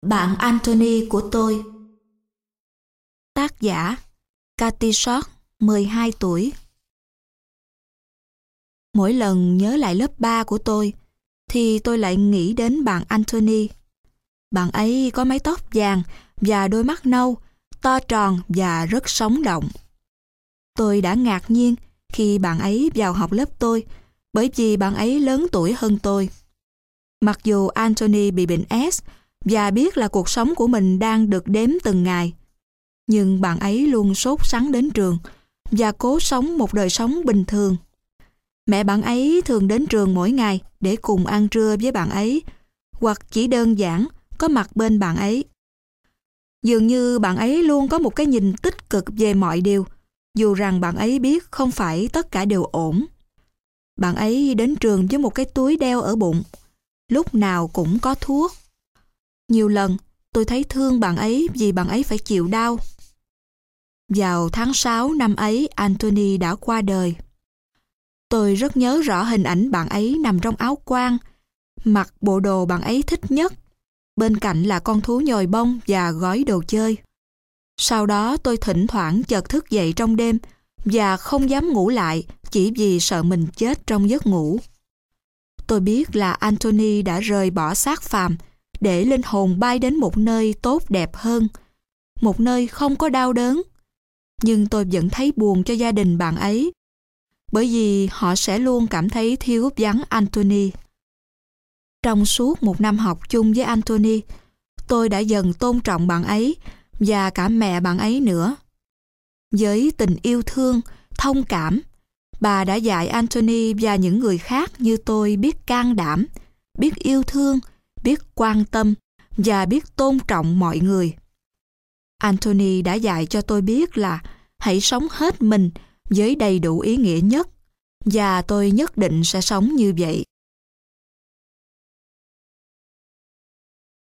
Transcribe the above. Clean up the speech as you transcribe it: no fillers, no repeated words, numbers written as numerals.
Bạn Anthony của tôi. Tác giả Cathy Short, 12 tuổi. Mỗi lần nhớ lại lớp 3 của tôi thì tôi lại nghĩ đến bạn Anthony. Bạn ấy có mái tóc vàng và đôi mắt nâu, to tròn và rất sống động. Tôi đã ngạc nhiên khi bạn ấy vào học lớp tôi, bởi vì bạn ấy lớn tuổi hơn tôi. Mặc dù Anthony bị bệnh S và biết là cuộc sống của mình đang được đếm từng ngày, nhưng bạn ấy luôn sốt sắng đến trường và cố sống một đời sống bình thường. Mẹ bạn ấy thường đến trường mỗi ngày để cùng ăn trưa với bạn ấy, hoặc chỉ đơn giản có mặt bên bạn ấy. Dường như bạn ấy luôn có một cái nhìn tích cực về mọi điều, dù rằng bạn ấy biết không phải tất cả đều ổn. Bạn ấy đến trường với một cái túi đeo ở bụng, lúc nào cũng có thuốc. Nhiều lần tôi thấy thương bạn ấy vì bạn ấy phải chịu đau. Vào tháng 6 năm ấy, Anthony đã qua đời. Tôi rất nhớ rõ hình ảnh bạn ấy nằm trong áo quan, mặc bộ đồ bạn ấy thích nhất. Bên cạnh là con thú nhồi bông và gói đồ chơi. Sau đó tôi thỉnh thoảng chợt thức dậy trong đêm và không dám ngủ lại chỉ vì sợ mình chết trong giấc ngủ. Tôi biết là Anthony đã rời bỏ xác phàm để linh hồn bay đến một nơi tốt đẹp hơn, một nơi không có đau đớn. Nhưng tôi vẫn thấy buồn cho gia đình bạn ấy, bởi vì họ sẽ luôn cảm thấy thiếu vắng Anthony. Trong suốt một năm học chung với Anthony, tôi đã dần tôn trọng bạn ấy và cả mẹ bạn ấy nữa. Với tình yêu thương, thông cảm, bà đã dạy Anthony và những người khác như tôi biết can đảm, biết yêu thương, biết quan tâm và biết tôn trọng mọi người. Anthony đã dạy cho tôi biết là hãy sống hết mình với đầy đủ ý nghĩa nhất, và tôi nhất định sẽ sống như vậy.